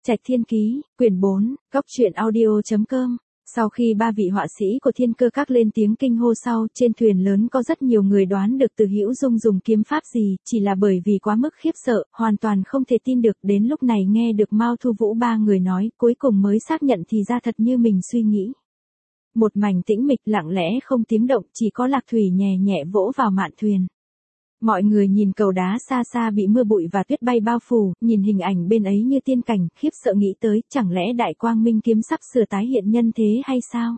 Trạch Thiên Ký, quyển 4, Góc truyện audio.com. Sau khi ba vị họa sĩ của Thiên Cơ Các lên tiếng kinh hô sau, trên thuyền lớn có rất nhiều người đoán được Từ Hữu Dung dùng kiếm pháp gì, chỉ là bởi vì quá mức khiếp sợ, hoàn toàn không thể tin được. Đến lúc này nghe được Mao Thu Vũ ba người nói, cuối cùng mới xác nhận thì ra thật như mình suy nghĩ. Một mảnh tĩnh mịch lặng lẽ không tiếng động, chỉ có Lạc Thủy nhẹ nhẹ vỗ vào mạn thuyền. Mọi người nhìn cầu đá xa xa bị mưa bụi và tuyết bay bao phủ, nhìn hình ảnh bên ấy như tiên cảnh, khiếp sợ nghĩ tới, chẳng lẽ Đại Quang Minh kiếm sắp sửa tái hiện nhân thế hay sao?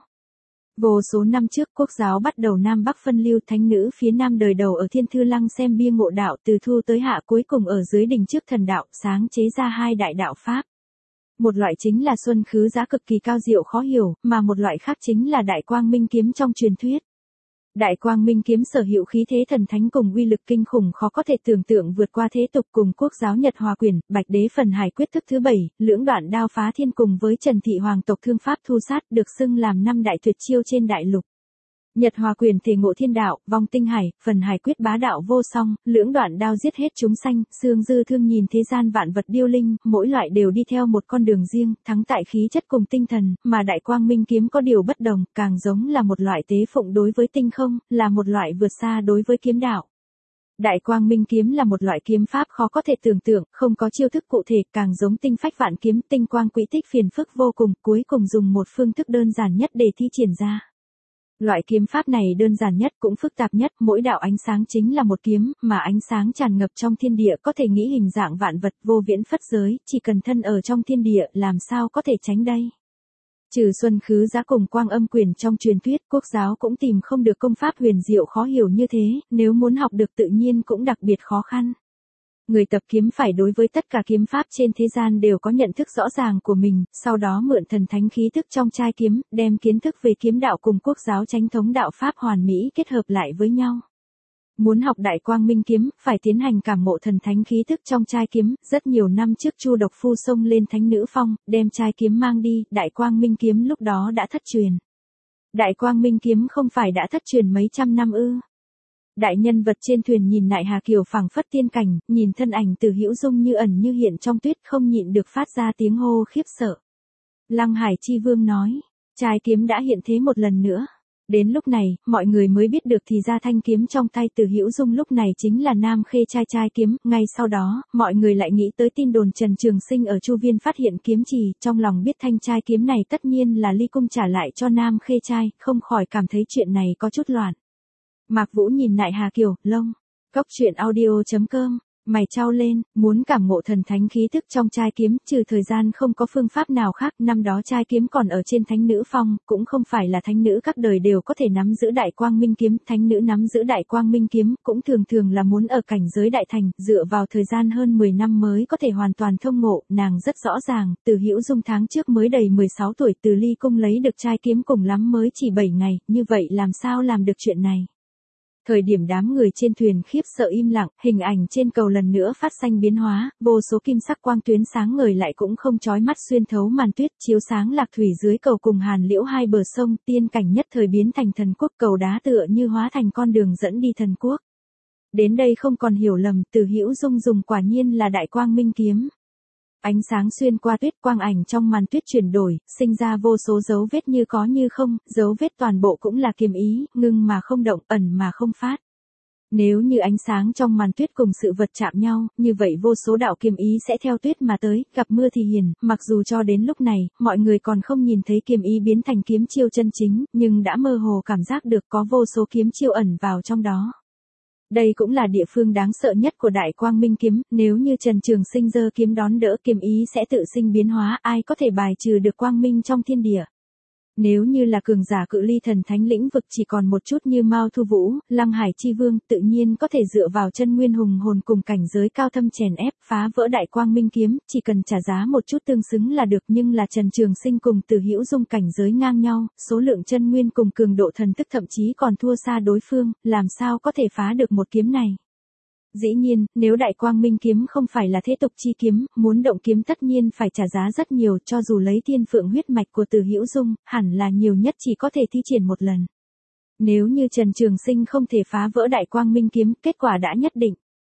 Vô số năm trước Quốc giáo bắt đầu Nam Bắc phân lưu, thánh nữ phía Nam đời đầu ở Thiên Thư Lăng xem bia ngộ đạo, từ thu tới hạ, cuối cùng ở dưới đỉnh trước thần đạo, sáng chế ra hai đại đạo pháp. Một loại chính là Xuân Khứ Giá cực kỳ cao diệu khó hiểu, mà một loại khác chính là Đại Quang Minh kiếm trong truyền thuyết. Đại Quang Minh kiếm sở hữu khí thế thần thánh cùng uy lực kinh khủng khó có thể tưởng tượng, vượt qua thế tục, cùng Quốc giáo Nhật Hòa Quyển, Bạch Đế Phần Hải Quyết thức thứ 7, lưỡng đoạn đao phá thiên cùng với Trần Thị Hoàng tộc thương pháp thu sát, được xưng làm năm đại tuyệt chiêu trên đại lục. Nhật Hòa Quyền thể ngộ thiên đạo, vong tinh hải, Phần Hải Quyết bá đạo vô song, lưỡng đoạn đao giết hết chúng sanh, xương dư thương nhìn thế gian vạn vật điêu linh, mỗi loại đều đi theo một con đường riêng, thắng tại khí chất cùng tinh thần, mà Đại Quang Minh kiếm có điều bất đồng, càng giống là một loại tế phụng đối với tinh không, là một loại vượt xa đối với kiếm đạo. Đại Quang Minh kiếm là một loại kiếm pháp khó có thể tưởng tượng, không có chiêu thức cụ thể, càng giống tinh phách vạn kiếm, tinh quang quỹ tích phiền phức vô cùng, cuối cùng dùng một phương thức đơn giản nhất để thi triển ra. Loại kiếm pháp này đơn giản nhất cũng phức tạp nhất, mỗi đạo ánh sáng chính là một kiếm, mà ánh sáng tràn ngập trong thiên địa có thể nghĩ hình dạng vạn vật, vô viễn phất giới, chỉ cần thân ở trong thiên địa, làm sao có thể tránh đây. Trừ Xuân Khứ Giá cùng Quang Âm Quyền trong truyền thuyết, Quốc giáo cũng tìm không được công pháp huyền diệu khó hiểu như thế, nếu muốn học được tự nhiên cũng đặc biệt khó khăn. Người tập kiếm phải đối với tất cả kiếm pháp trên thế gian đều có nhận thức rõ ràng của mình, sau đó mượn thần thánh khí thức trong trai kiếm, đem kiến thức về kiếm đạo cùng Quốc giáo chánh thống đạo pháp hoàn mỹ kết hợp lại với nhau. Muốn học Đại Quang Minh kiếm, phải tiến hành cảm ngộ thần thánh khí thức trong trai kiếm, rất nhiều năm trước Chu Độc Phu xông lên Thánh Nữ Phong, đem trai kiếm mang đi, Đại Quang Minh kiếm lúc đó đã thất truyền. Đại Quang Minh kiếm không phải đã thất truyền mấy trăm năm ư? Đại nhân vật trên thuyền nhìn Nại Hà Kiều phảng phất tiên cảnh, nhìn thân ảnh Từ Hữu Dung như ẩn như hiện trong tuyết, không nhịn được phát ra tiếng hô khiếp sợ. Lăng Hải Chi Vương nói, trai kiếm đã hiện thế một lần nữa. Đến lúc này, mọi người mới biết được thì ra thanh kiếm trong tay Từ Hữu Dung lúc này chính là Nam Khê trai kiếm. Ngay sau đó, mọi người lại nghĩ tới tin đồn Trần Trường Sinh ở Chu Viên phát hiện kiếm trì, trong lòng biết thanh trai kiếm này tất nhiên là Ly Cung trả lại cho Nam Khê trai, không khỏi cảm thấy chuyện này có chút loạn. Mạc Vũ nhìn Nại Hà Kiều, lông. Góc truyện audio.com, mày chau lên, muốn cảm ngộ thần thánh khí thức trong trai kiếm, trừ thời gian không có phương pháp nào khác, năm đó trai kiếm còn ở trên Thánh Nữ Phong, cũng không phải là thánh nữ các đời đều có thể nắm giữ Đại Quang Minh kiếm, thánh nữ nắm giữ Đại Quang Minh kiếm, cũng thường là muốn ở cảnh giới đại thành, dựa vào thời gian hơn 10 năm mới có thể hoàn toàn thông ngộ, nàng rất rõ ràng, Từ Hữu Dung tháng trước mới đầy 16 tuổi từ Ly Cung lấy được trai kiếm cùng lắm mới chỉ 7 ngày, như vậy làm sao làm được chuyện này. Thời điểm đám người trên thuyền khiếp sợ im lặng, hình ảnh trên cầu lần nữa phát sinh biến hóa, vô số kim sắc quang tuyến sáng ngời lại cũng không chói mắt xuyên thấu màn tuyết, chiếu sáng Lạc Thủy dưới cầu cùng Hàn Liễu hai bờ sông, tiên cảnh nhất thời biến thành thần quốc, cầu đá tựa như hóa thành con đường dẫn đi thần quốc. Đến đây không còn hiểu lầm, Từ Hữu Dung dùng quả nhiên là Đại Quang Minh kiếm. Ánh sáng xuyên qua tuyết, quang ảnh trong màn tuyết chuyển đổi, sinh ra vô số dấu vết như có như không, dấu vết toàn bộ cũng là kiếm ý, ngưng mà không động, ẩn mà không phát. Nếu như ánh sáng trong màn tuyết cùng sự vật chạm nhau, như vậy vô số đạo kiếm ý sẽ theo tuyết mà tới, gặp mưa thì hiền, mặc dù cho đến lúc này, mọi người còn không nhìn thấy kiếm ý biến thành kiếm chiêu chân chính, nhưng đã mơ hồ cảm giác được có vô số kiếm chiêu ẩn vào trong đó. Đây cũng là địa phương đáng sợ nhất của Đại Quang Minh kiếm, nếu như Trần Trường Sinh giơ kiếm đón đỡ, kiếm ý sẽ tự sinh biến hóa, ai có thể bài trừ được quang minh trong thiên địa. Nếu như là cường giả cự ly thần thánh lĩnh vực chỉ còn một chút như Mao Thu Vũ, Lăng Hải Chi Vương, tự nhiên có thể dựa vào chân nguyên hùng hồn cùng cảnh giới cao thâm chèn ép, phá vỡ Đại Quang Minh kiếm, chỉ cần trả giá một chút tương xứng là được, nhưng là Trần Trường Sinh cùng Từ Hữu Dung cảnh giới ngang nhau, số lượng chân nguyên cùng cường độ thần thức thậm chí còn thua xa đối phương, làm sao có thể phá được một kiếm này. Dĩ nhiên, nếu Đại Quang Minh kiếm không phải là thế tục chi kiếm, muốn động kiếm tất nhiên phải trả giá rất nhiều, cho dù lấy thiên phượng huyết mạch của Từ Hữu Dung, hẳn là nhiều nhất chỉ có thể thi triển một lần. Nếu như Trần Trường Sinh không thể phá vỡ Đại Quang Minh kiếm, kết quả đã nhất định.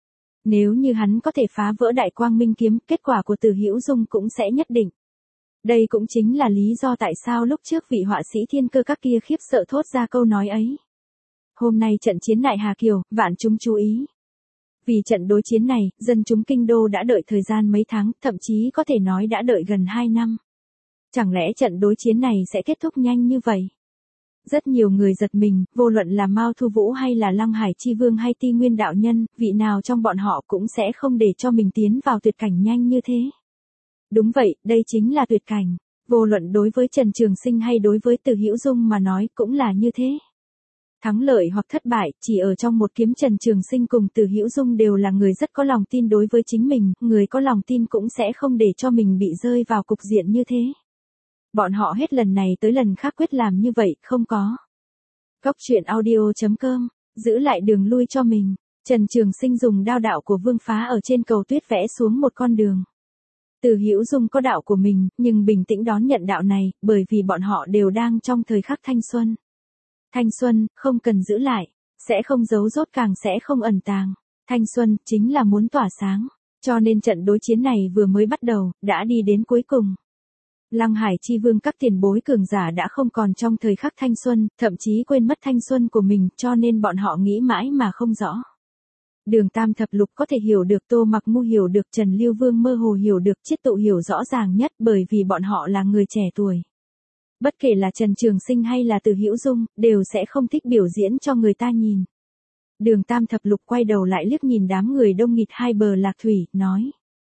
Nếu như hắn có thể phá vỡ Đại Quang Minh kiếm, kết quả của Từ Hữu Dung cũng sẽ nhất định. Đây cũng chính là lý do tại sao lúc trước vị họa sĩ thiên cơ các kia khiếp sợ thốt ra câu nói ấy. Hôm nay trận chiến Nại Hà Kiều, vạn chúng chú ý. Vì trận đối chiến này, dân chúng kinh đô đã đợi thời gian mấy tháng, thậm chí có thể nói đã đợi gần 2 năm. Chẳng lẽ trận đối chiến này sẽ kết thúc nhanh như vậy? Rất nhiều người giật mình, vô luận là Mao Thu Vũ hay là Lăng Hải Chi Vương hay Ti Nguyên đạo nhân, vị nào trong bọn họ cũng sẽ không để cho mình tiến vào tuyệt cảnh nhanh như thế. Đúng vậy, đây chính là tuyệt cảnh. Vô luận đối với Trần Trường Sinh hay đối với Từ Hữu Dung mà nói cũng là như thế. Thắng lợi hoặc thất bại, chỉ ở trong một kiếm. Trần Trường Sinh cùng Từ Hữu Dung đều là người rất có lòng tin đối với chính mình, người có lòng tin cũng sẽ không để cho mình bị rơi vào cục diện như thế. Bọn họ hết lần này tới lần khác quyết làm như vậy, không có. Góc truyện audio.com, giữ lại đường lui cho mình. Trần Trường Sinh dùng đao đạo của Vương Phá ở trên cầu tuyết vẽ xuống một con đường. Từ Hữu Dung có đạo của mình, nhưng bình tĩnh đón nhận đạo này, bởi vì bọn họ đều đang trong thời khắc thanh xuân. Thanh xuân, không cần giữ lại, sẽ không giấu giốt càng sẽ không ẩn tàng. Thanh xuân, chính là muốn tỏa sáng. Cho nên trận đối chiến này vừa mới bắt đầu, đã đi đến cuối cùng. Lăng Hải Chi Vương các tiền bối cường giả đã không còn trong thời khắc thanh xuân, thậm chí quên mất thanh xuân của mình, cho nên bọn họ nghĩ mãi mà không rõ. Đường Tam Thập Lục có thể hiểu được, Tô Mặc Ngu hiểu được, Trần Lưu Vương mơ hồ hiểu được, Chiết Tụ hiểu rõ ràng nhất, bởi vì bọn họ là người trẻ tuổi. Bất kể là Trần Trường Sinh hay là Từ Hữu Dung, đều sẽ không thích biểu diễn cho người ta nhìn. Đường Tam Thập Lục quay đầu lại liếc nhìn đám người đông nghịt hai bờ lạc thủy, nói.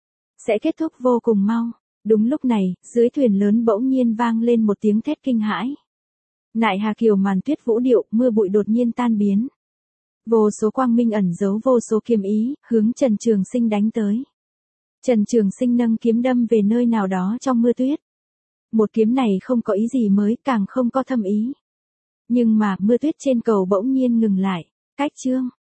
Sẽ kết thúc vô cùng mau. Đúng lúc này, dưới thuyền lớn bỗng nhiên vang lên một tiếng thét kinh hãi. Nại Hà Kiều màn tuyết vũ điệu, mưa bụi đột nhiên tan biến. Vô số quang minh ẩn giấu vô số kiếm ý, hướng Trần Trường Sinh đánh tới. Trần Trường Sinh nâng kiếm đâm về nơi nào đó trong mưa tuyết. Một kiếm này không có ý gì mới, càng không có thâm ý. Nhưng mà, mưa tuyết trên cầu bỗng nhiên ngừng lại. Cách chương.